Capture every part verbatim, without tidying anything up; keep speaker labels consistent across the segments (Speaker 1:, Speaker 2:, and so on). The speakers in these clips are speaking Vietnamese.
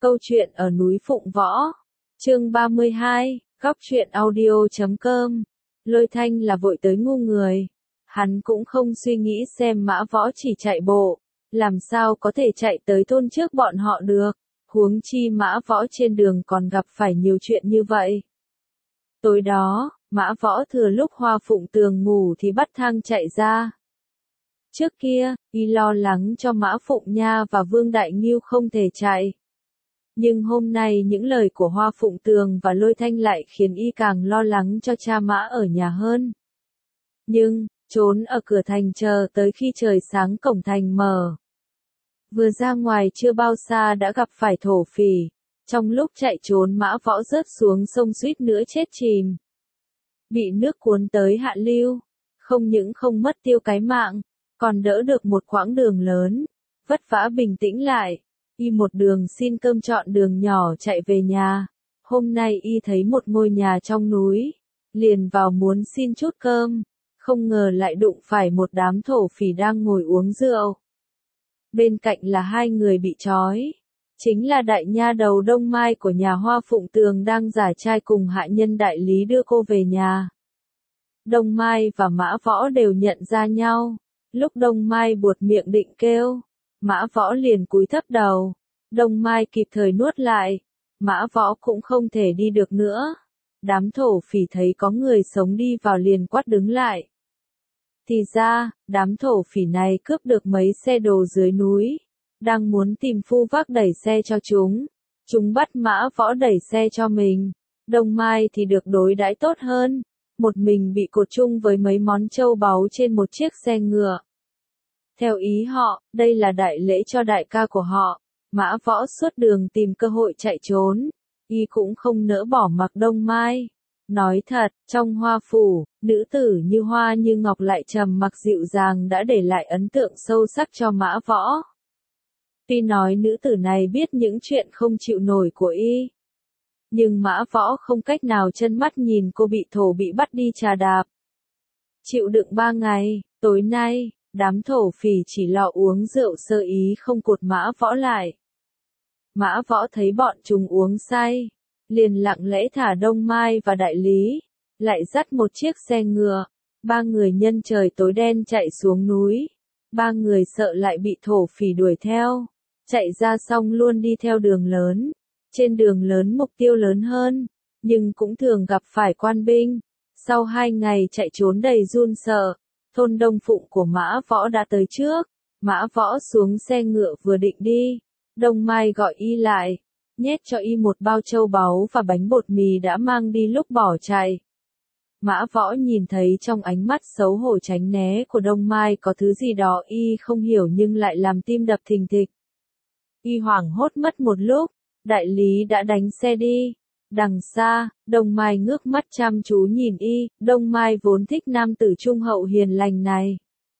Speaker 1: Câu chuyện ở núi Phụng Võ. Chương ba mươi hai, góc truyện audio chấm com. Lôi Thanh là vội tới ngu người. Hắn cũng không suy nghĩ xem Mã Võ chỉ chạy bộ, làm sao có thể chạy tới thôn trước bọn họ được, huống chi Mã Võ trên đường còn gặp phải nhiều chuyện như vậy. Tối đó, Mã Võ thừa lúc Hoa Phụng Tường ngủ thì bắt thang chạy ra. Trước kia, y lo lắng cho Mã Phụng Nha và Vương Đại Ngưu không thể chạy. Nhưng hôm nay những lời của Hoa Phụng Tường và Lôi Thanh lại khiến y càng lo lắng cho cha Mã ở nhà hơn. Nhưng, trốn ở cửa thành chờ tới khi trời sáng cổng thành mở. Vừa ra ngoài chưa bao xa đã gặp phải thổ phỉ. Trong lúc chạy trốn Mã Võ rớt xuống sông suýt nữa chết chìm. Bị nước cuốn tới hạ lưu, không những không mất tiêu cái mạng, còn đỡ được một quãng đường lớn, vất vả bình tĩnh lại. Y một đường xin cơm chọn đường nhỏ chạy về nhà. Hôm nay y thấy một ngôi nhà trong núi, liền vào muốn xin chút cơm, không ngờ lại đụng phải một đám thổ phỉ đang ngồi uống rượu. Bên cạnh là hai người bị trói, chính là đại nha đầu Đông Mai của nhà Hoa Phụng Tường đang giả trai cùng hạ nhân đại lý đưa cô về nhà. Đông Mai và Mã Võ đều nhận ra nhau, lúc Đông Mai buột miệng định kêu, Mã Võ liền cúi thấp đầu. Đông Mai kịp thời nuốt lại. Mã Võ cũng không thể đi được nữa. Đám thổ phỉ thấy có người sống đi vào liền quát đứng lại. Thì ra, đám thổ phỉ này cướp được mấy xe đồ dưới núi. Đang muốn tìm phu vác đẩy xe cho chúng. Chúng bắt Mã Võ đẩy xe cho mình. Đông Mai thì được đối đãi tốt hơn. Một mình bị cột chung với mấy món châu báu trên một chiếc xe ngựa. Theo ý họ, đây là đại lễ cho đại ca của họ. Mã Võ suốt đường tìm cơ hội chạy trốn. Y cũng không nỡ bỏ mặc Đông Mai. Nói thật, trong Hoa Phủ, nữ tử như Hoa như Ngọc lại trầm mặc dịu dàng đã để lại ấn tượng sâu sắc cho Mã Võ. Tuy nói nữ tử này biết những chuyện không chịu nổi của y. Nhưng Mã Võ không cách nào chân mắt nhìn cô bị thổ bị bắt đi trà đạp. Chịu đựng ba ngày, tối nay, đám thổ phỉ chỉ lo uống rượu sơ ý không cột Mã Võ lại. Mã Võ thấy bọn chúng uống say, liền lặng lẽ thả Đông Mai và đại lý, lại dắt một chiếc xe ngựa, ba người nhân trời tối đen chạy xuống núi. Ba người sợ lại bị thổ phỉ đuổi theo, chạy ra xong luôn đi theo đường lớn. Trên đường lớn mục tiêu lớn hơn, nhưng cũng thường gặp phải quan binh. Sau hai ngày chạy trốn đầy run sợ, thôn Đông Phụng của Mã Võ đã tới trước. Mã Võ xuống xe ngựa vừa định đi, Đông Mai gọi y lại, nhét cho y một bao châu báu và bánh bột mì đã mang đi lúc bỏ chạy. Mã Võ nhìn thấy trong ánh mắt xấu hổ tránh né của Đông Mai có thứ gì đó y không hiểu nhưng lại làm tim đập thình thịch. Y hoảng hốt mất một lúc, đại lý đã đánh xe đi. Đằng xa, Đông Mai ngước mắt chăm chú nhìn y. Đông Mai vốn thích nam tử trung hậu hiền lành này.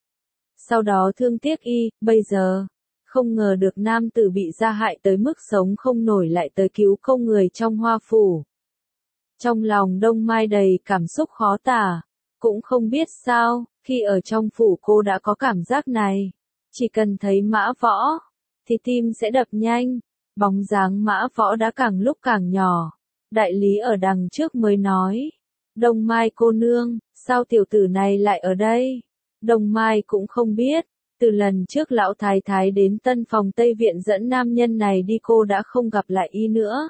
Speaker 1: Sau đó thương tiếc y, bây giờ, không ngờ được nam tử bị gia hại tới mức sống không nổi lại tới cứu công người trong Hoa Phủ. Trong lòng Đông Mai đầy cảm xúc khó tả, cũng không biết sao, khi ở trong phủ cô đã có cảm giác này. Chỉ cần thấy Mã Võ, thì tim sẽ đập nhanh. Bóng dáng Mã Võ đã càng lúc càng nhỏ. Đại lý ở đằng trước mới nói, Đông Mai cô nương, sao tiểu tử này lại ở đây? Đông Mai cũng không biết, từ lần trước lão thái thái đến tân phòng Tây Viện dẫn nam nhân này đi cô đã không gặp lại y nữa.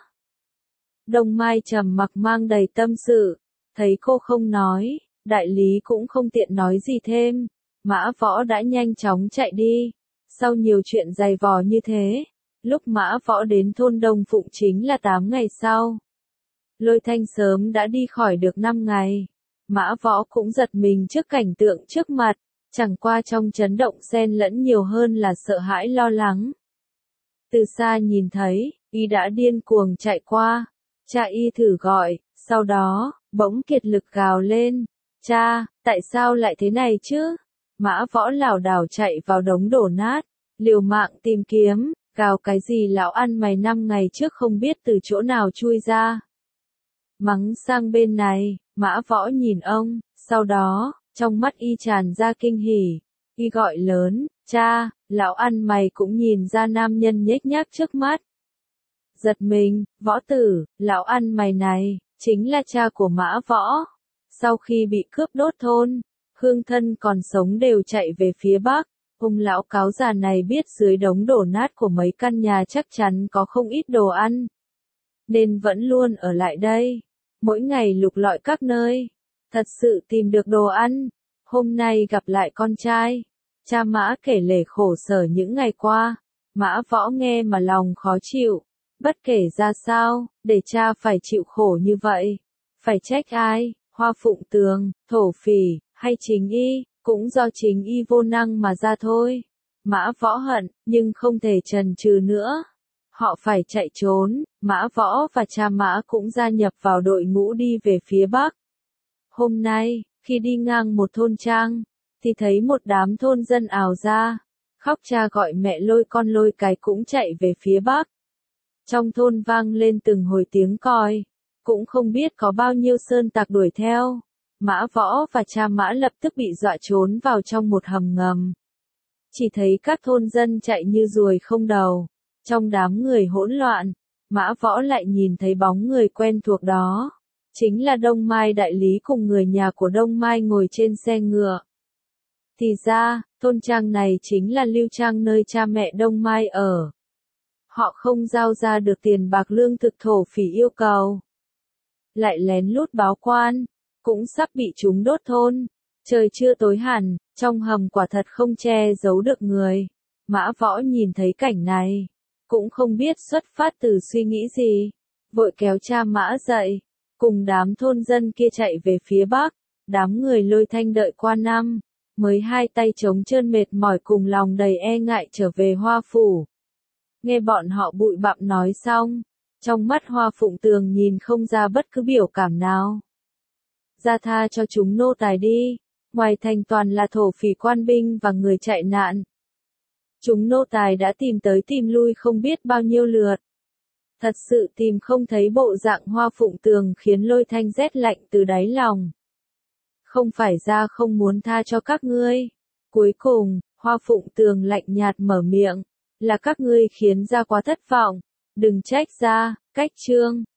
Speaker 1: Đông Mai trầm mặc mang đầy tâm sự, thấy cô không nói, đại lý cũng không tiện nói gì thêm. Mã Võ đã nhanh chóng chạy đi. Sau nhiều chuyện dày vò như thế, lúc Mã Võ đến thôn Đông Phụng chính là tám ngày sau. Lôi Thanh sớm đã đi khỏi được năm ngày. Mã Võ cũng giật mình trước cảnh tượng trước mặt, chẳng qua trong chấn động xen lẫn nhiều hơn là sợ hãi lo lắng. Từ xa nhìn thấy, y đã điên cuồng chạy qua. Cha y thử gọi, sau đó, bỗng kiệt lực gào lên. Cha, tại sao lại thế này chứ? Mã Võ lảo đảo chạy vào đống đổ nát, liều mạng tìm kiếm, gào cái gì lão ăn mày năm ngày trước không biết từ chỗ nào chui ra. Mắng sang bên này, Mã Võ nhìn ông, sau đó, trong mắt y tràn ra kinh hỉ. Y gọi lớn, cha, lão ăn mày cũng nhìn ra nam nhân nhếch nhác trước mắt. Giật mình, Võ Tử, lão ăn mày này, chính là cha của Mã Võ. Sau khi bị cướp đốt thôn, hương thân còn sống đều chạy về phía Bắc. Ông lão cáo già này biết dưới đống đổ nát của mấy căn nhà chắc chắn có không ít đồ ăn, nên vẫn luôn ở lại đây. Mỗi ngày lục lọi các nơi, thật sự tìm được đồ ăn. Hôm nay gặp lại con trai, cha Mã kể lể khổ sở những ngày qua. Mã Võ nghe mà lòng khó chịu, bất kể ra sao, để cha phải chịu khổ như vậy. Phải trách ai, Hoa Phụng Tường, thổ phỉ, hay chính y, cũng do chính y vô năng mà ra thôi. Mã Võ hận, nhưng không thể chần chừ nữa. Họ phải chạy trốn, Mã Võ và cha Mã cũng gia nhập vào đội ngũ đi về phía Bắc. Hôm nay, khi đi ngang một thôn trang, thì thấy một đám thôn dân ào ra, khóc cha gọi mẹ lôi con lôi cái cũng chạy về phía Bắc. Trong thôn vang lên từng hồi tiếng còi, cũng không biết có bao nhiêu sơn tặc đuổi theo. Mã Võ và cha Mã lập tức bị dọa trốn vào trong một hầm ngầm. Chỉ thấy các thôn dân chạy như ruồi không đầu. Trong đám người hỗn loạn, Mã Võ lại nhìn thấy bóng người quen thuộc đó. Chính là Đông Mai đại lý cùng người nhà của Đông Mai ngồi trên xe ngựa. Thì ra, thôn trang này chính là Lưu Trang nơi cha mẹ Đông Mai ở. Họ không giao ra được tiền bạc lương thực thổ phỉ yêu cầu. Lại lén lút báo quan, cũng sắp bị chúng đốt thôn. Trời chưa tối hẳn, trong hầm quả thật không che giấu được người. Mã Võ nhìn thấy cảnh này, cũng không biết xuất phát từ suy nghĩ gì. Vội kéo cha Mã dậy, cùng đám thôn dân kia chạy về phía Bắc. Đám người Lôi Thanh đợi qua năm, mới hai tay trống trơn mệt mỏi cùng lòng đầy e ngại trở về Hoa Phủ. Nghe bọn họ bụi bặm nói xong, trong mắt Hoa Phụng Tường nhìn không ra bất cứ biểu cảm nào. Ra tha cho chúng nô tài đi, ngoài thành toàn là thổ phỉ quan binh và người chạy nạn. Chúng nô tài đã tìm tới tìm lui không biết bao nhiêu lượt. Thật sự tìm không thấy bộ dạng Hoa Phụng Tường khiến Lôi Thanh rét lạnh từ đáy lòng. Không phải ra không muốn tha cho các ngươi. Cuối cùng, Hoa Phụng Tường lạnh nhạt mở miệng, là các ngươi khiến ra quá thất vọng. Đừng trách ra, cách chương.